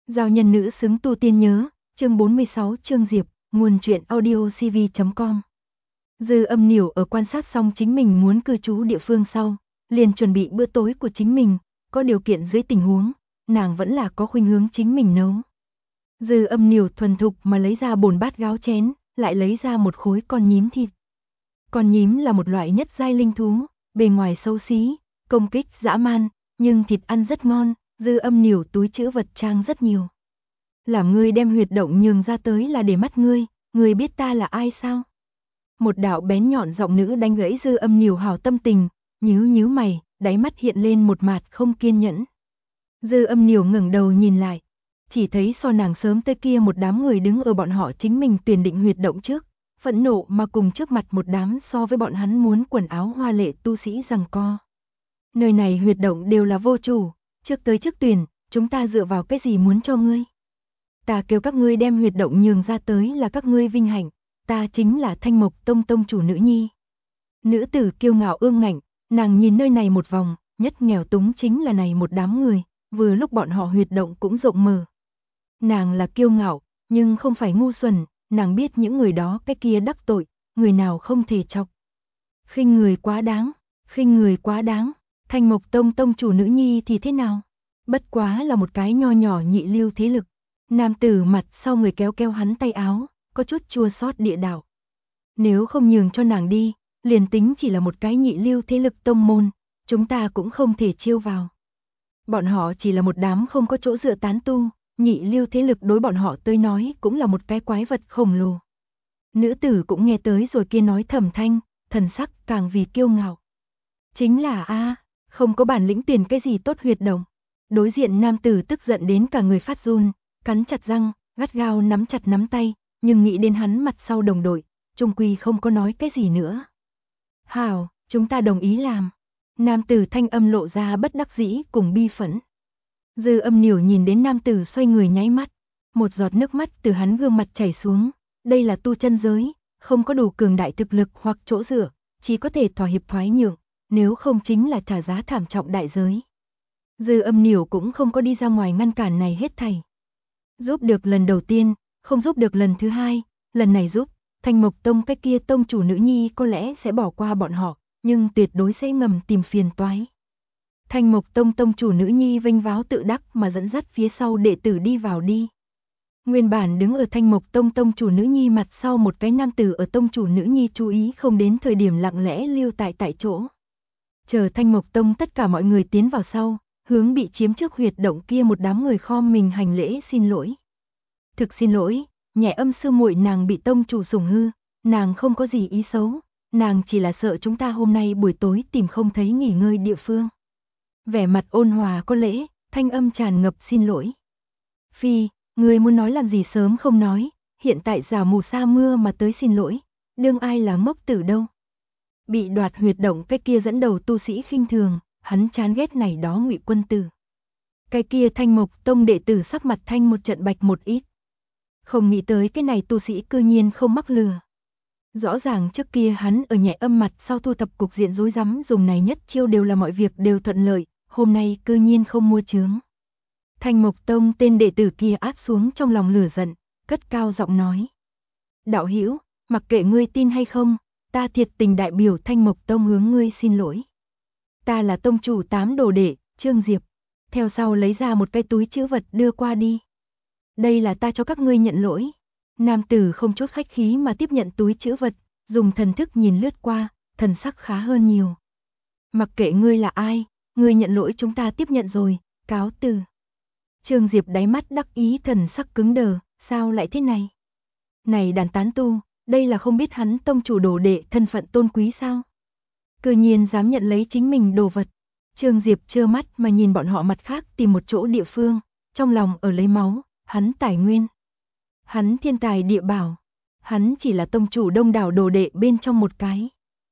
Giao nhân nữ xứng tu tiên nhớ, chương 46 Trương Diệp, nguồn truyện audio cv.com. Dư Âm Nỉu ở quan sát xong chính mình muốn cư trú địa phương sau, liền chuẩn bị bữa tối của chính mình, có điều kiện dưới tình huống, nàng vẫn là có khuynh hướng chính mình nấu. Dư Âm Nỉu thuần thục mà lấy ra bồn bát gáo chén, lại lấy ra một khối con nhím thịt. Con nhím là một loại nhất giai linh thú, bề ngoài xấu xí, công kích dã man, nhưng thịt ăn rất ngon. Dư Âm Nỉu túi trữ vật trang rất nhiều. Làm ngươi đem huyệt động nhường ra tới là để mắt ngươi biết ta là ai sao? Một đạo bén nhọn giọng nữ đánh gãy Dư Âm Nỉu hảo tâm tình, nhíu mày, đáy mắt hiện lên một mạt không kiên nhẫn. Dư Âm Nỉu ngẩng đầu nhìn lại, chỉ thấy so nàng sớm tới kia một đám người đứng ở bọn họ chính mình tuyển định huyệt động trước, phẫn nộ mà cùng trước mặt một đám so với bọn hắn muốn quần áo hoa lệ tu sĩ giằng co. Nơi này huyệt động đều là vô chủ, trước tới trước tuyển, chúng ta dựa vào cái gì muốn cho ngươi? Ta kêu các ngươi đem huyệt động nhường ra tới là các ngươi vinh hạnh, ta chính là Thanh Mộc Tông tông chủ nữ nhi. Nữ tử kiêu ngạo ương ngạnh, nàng nhìn nơi này một vòng, nhất nghèo túng chính là này một đám người, vừa lúc bọn họ huyệt động cũng rộng mở. Nàng là kiêu ngạo, nhưng không phải ngu xuẩn, nàng biết những người đó cái kia đắc tội, người nào không thể chọc. Khinh người quá đáng, Thanh Mộc Tông tông chủ nữ nhi thì thế nào? Bất quá là một cái nho nhỏ nhị lưu thế lực. Nam tử mặt sau người kéo kéo hắn tay áo, có chút chua xót địa đạo. Nếu không nhường cho nàng đi, liền tính chỉ là một cái nhị lưu thế lực tông môn, chúng ta cũng không thể chiêu vào. Bọn họ chỉ là một đám không có chỗ dựa tán tu, nhị lưu thế lực đối bọn họ tới nói cũng là một cái quái vật khổng lồ. Nữ tử cũng nghe tới rồi kia nói thầm thanh, thần sắc càng vì kiêu ngạo. Chính là không có bản lĩnh tuyển cái gì tốt huyệt động. Đối diện nam tử tức giận đến cả người phát run, cắn chặt răng, gắt gao nắm chặt nắm tay, nhưng nghĩ đến hắn mặt sau đồng đội, chung quy không có nói cái gì nữa. Hảo, chúng ta đồng ý làm. Nam tử thanh âm lộ ra bất đắc dĩ cùng bi phẫn. Dư Âm Nỉu nhìn đến nam tử xoay người nháy mắt, một giọt nước mắt từ hắn gương mặt chảy xuống. Đây là tu chân giới, không có đủ cường đại thực lực hoặc chỗ dựa, chỉ có thể thỏa hiệp thoái nhượng, nếu không chính là trả giá thảm trọng đại giới. Dư Âm Nỉu cũng không có đi ra ngoài ngăn cản này hết thảy. Giúp được lần đầu tiên, không giúp được lần thứ hai, lần này giúp, Thanh Mộc Tông cái kia tông chủ nữ nhi có lẽ sẽ bỏ qua bọn họ, nhưng tuyệt đối sẽ ngầm tìm phiền toái. Thanh Mộc Tông tông chủ nữ nhi vênh váo tự đắc mà dẫn dắt phía sau đệ tử đi vào đi. Nguyên bản đứng ở Thanh Mộc Tông tông chủ nữ nhi mặt sau một cái nam tử ở tông chủ nữ nhi chú ý không đến thời điểm lặng lẽ lưu tại chỗ. Chờ Thanh Mộc Tông tất cả mọi người tiến vào sau, hướng bị chiếm trước huyệt động kia một đám người khom mình hành lễ xin lỗi. Thực xin lỗi, Nhẹ Âm sư muội nàng bị tông chủ sủng hư, nàng không có gì ý xấu, nàng chỉ là sợ chúng ta hôm nay buổi tối tìm không thấy nghỉ ngơi địa phương. Vẻ mặt ôn hòa có lễ, thanh âm tràn ngập xin lỗi. Phi, người muốn nói làm gì sớm không nói, hiện tại giả mù sa mưa mà tới xin lỗi, đương ai là ngốc tử đâu. Bị đoạt huyệt động cái kia dẫn đầu tu sĩ khinh thường, hắn chán ghét này đó Ngụy Quân tử. Cái kia Thanh Mộc Tông đệ tử sắc mặt thanh một trận bạch một ít. Không nghĩ tới cái này tu sĩ cư nhiên không mắc lừa. Rõ ràng trước kia hắn ở Nhẹ Âm mặt sau thu thập cục diện rối rắm dùng này nhất chiêu đều là mọi việc đều thuận lợi, hôm nay cư nhiên không mua chướng. Thanh Mộc Tông tên đệ tử kia áp xuống trong lòng lửa giận, cất cao giọng nói. Đạo hữu, mặc kệ ngươi tin hay không, ta thiệt tình đại biểu Thanh Mộc Tông hướng ngươi xin lỗi. Ta là tông chủ 8 đồ đệ, Trương Diệp. Theo sau lấy ra một cái túi trữ vật đưa qua đi. Đây là ta cho các ngươi nhận lỗi. Nam tử không chút khách khí mà tiếp nhận túi trữ vật, dùng thần thức nhìn lướt qua, thần sắc khá hơn nhiều. Mặc kệ ngươi là ai, ngươi nhận lỗi chúng ta tiếp nhận rồi, cáo từ. Trương Diệp đáy mắt đắc ý thần sắc cứng đờ, sao lại thế này? Này đàn tán tu, đây là không biết hắn tông chủ đồ đệ thân phận tôn quý sao? Cư nhiên dám nhận lấy chính mình đồ vật. Trương Diệp trơ mắt mà nhìn bọn họ mặt khác tìm một chỗ địa phương, trong lòng ở lấy máu, hắn tài nguyên. Hắn thiên tài địa bảo, hắn chỉ là tông chủ đông đảo đồ đệ bên trong một cái.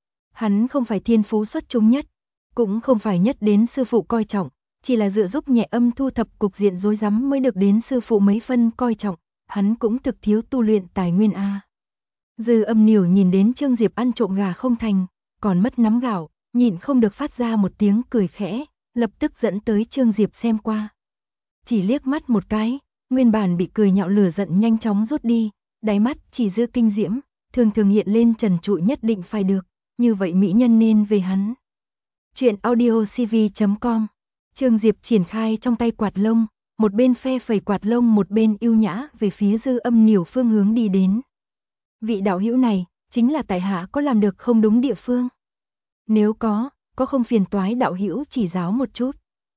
Hắn không phải thiên phú xuất chúng nhất, cũng không phải nhất đến sư phụ coi trọng, chỉ là dựa giúp Nhẹ Âm thu thập cục diện rối rắm mới được đến sư phụ mấy phân coi trọng, hắn cũng thực thiếu tu luyện tài nguyên a. Dư Âm Nỉu nhìn đến Trương Diệp ăn trộm gà không thành, còn mất nắm gạo, nhịn không được phát ra một tiếng cười khẽ, lập tức dẫn tới Trương Diệp xem qua. Chỉ liếc mắt một cái, nguyên bản bị cười nhạo lửa giận nhanh chóng rút đi, đáy mắt chỉ dư kinh diễm, thường thường hiện lên trần trụi nhất định phải được, như vậy mỹ nhân nên về hắn. Chuyện audiocv.com. Trương Diệp triển khai trong tay quạt lông, một bên phe phẩy quạt lông một bên ưu nhã về phía Dư Âm Nỉu phương hướng đi đến. Vị đạo hữu này, chính là tại hạ có làm được không đúng địa phương? Nếu có không phiền toái đạo hữu chỉ giáo một chút.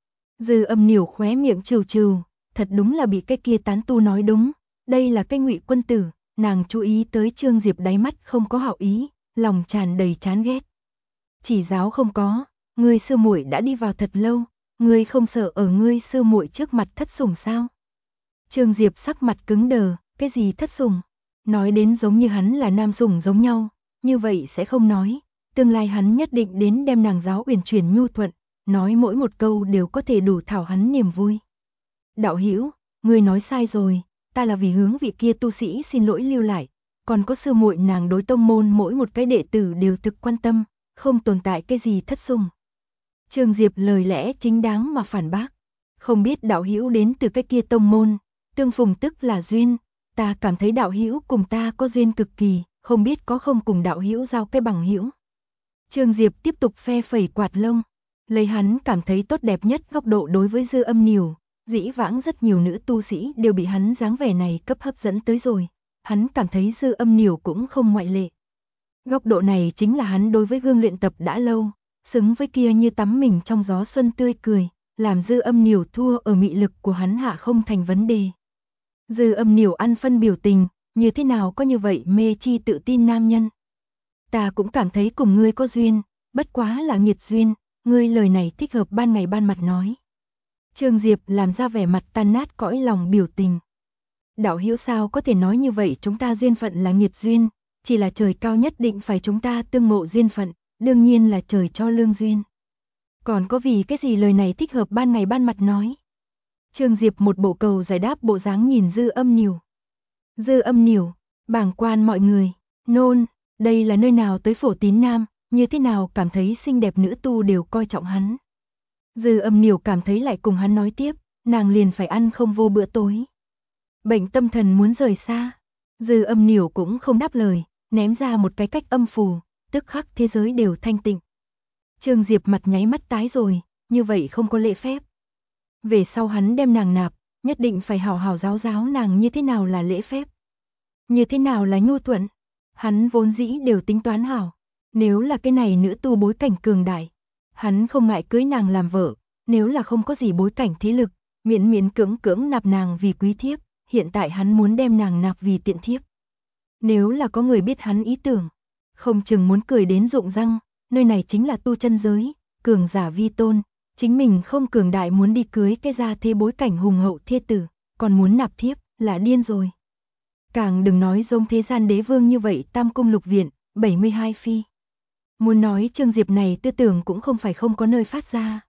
Dư Âm Nỉu khóe miệng trừ trừ, thật đúng là bị cái kia tán tu nói đúng, đây là cái Ngụy quân tử, nàng chú ý tới Trương Diệp đáy mắt không có hảo ý, lòng tràn đầy chán ghét. Chỉ giáo không có, ngươi sư muội đã đi vào thật lâu, ngươi không sợ ở ngươi sư muội trước mặt thất sủng sao? Trương Diệp sắc mặt cứng đờ, cái gì thất sủng? Nói đến giống như hắn là nam sủng giống nhau, như vậy sẽ không nói, tương lai hắn nhất định đến đem nàng giáo uyển chuyển nhu thuận, nói mỗi một câu đều có thể đủ thảo hắn niềm vui. Đạo hữu, ngươi nói sai rồi, ta là vì hướng vị kia tu sĩ xin lỗi lưu lại, còn có sư muội nàng đối tông môn mỗi một cái đệ tử đều thực quan tâm, không tồn tại cái gì thất sủng. Trương Diệp lời lẽ chính đáng mà phản bác, không biết đạo hữu đến từ cái kia tông môn, tương phùng tức là duyên, ta cảm thấy đạo hữu cùng ta có duyên cực kỳ, không biết có không cùng đạo hữu giao cái bằng hữu. Trương Diệp tiếp tục phe phẩy quạt lông, lấy hắn cảm thấy tốt đẹp nhất góc độ đối với Dư Âm Nỉu, dĩ vãng rất nhiều nữ tu sĩ đều bị hắn dáng vẻ này cấp hấp dẫn tới rồi, hắn cảm thấy Dư Âm Nỉu cũng không ngoại lệ. Góc độ này chính là hắn đối với gương luyện tập đã lâu, xứng với kia như tắm mình trong gió xuân tươi cười, làm Dư Âm Nỉu thua ở mị lực của hắn hạ không thành vấn đề. Dư Âm Nỉu ăn phân biểu tình, như thế nào có như vậy mê chi tự tin nam nhân. Ta cũng cảm thấy cùng ngươi có duyên, bất quá là nghiệt duyên, ngươi lời này thích hợp ban ngày ban mặt nói. Trương Diệp làm ra vẻ mặt tan nát cõi lòng biểu tình. Đạo hữu sao có thể nói như vậy, chúng ta duyên phận là nghiệt duyên, chỉ là trời cao nhất định phải chúng ta tương ngộ duyên phận, đương nhiên là trời cho lương duyên. Còn có vì cái gì lời này thích hợp ban ngày ban mặt nói. Trương Diệp một bộ cầu giải đáp bộ dáng nhìn Dư Âm Nỉu. Dư Âm Nỉu, bàng quan mọi người, nôn, đây là nơi nào tới Phổ Tín Nam, như thế nào cảm thấy xinh đẹp nữ tu đều coi trọng hắn. Dư Âm Nỉu cảm thấy lại cùng hắn nói tiếp, nàng liền phải ăn không vô bữa tối. Bệnh tâm thần muốn rời xa. Dư Âm Nỉu cũng không đáp lời, ném ra một cái cách âm phù, tức khắc thế giới đều thanh tịnh. Trương Diệp mặt nháy mắt tái rồi, như vậy không có lễ phép. Về sau hắn đem nàng nạp, nhất định phải hảo hảo giáo giáo nàng như thế nào là lễ phép, như thế nào là nhu thuận. Hắn vốn dĩ đều tính toán hảo, nếu là cái này nữ tu bối cảnh cường đại, hắn không ngại cưới nàng làm vợ, nếu là không có gì bối cảnh thế lực, miễn miễn cưỡng cưỡng nạp nàng vì quý thiếp, hiện tại hắn muốn đem nàng nạp vì tiện thiếp. Nếu là có người biết hắn ý tưởng, không chừng muốn cười đến rụng răng, nơi này chính là tu chân giới, cường giả vi tôn, chính mình không cường đại muốn đi cưới cái gia thế bối cảnh hùng hậu thê tử, còn muốn nạp thiếp, là điên rồi. Càng đừng nói giống thế gian đế vương như vậy tam cung lục viện, 72 phi. Muốn nói Trương Diệp này tư tưởng cũng không phải không có nơi phát ra.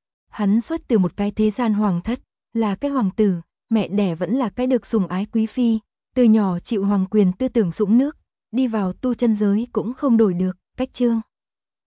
Hắn xuất từ một cái thế gian hoàng thất, là cái hoàng tử, mẹ đẻ vẫn là cái được sủng ái quý phi, từ nhỏ chịu hoàng quyền tư tưởng sũng nước, đi vào tu chân giới cũng không đổi được, cách Trương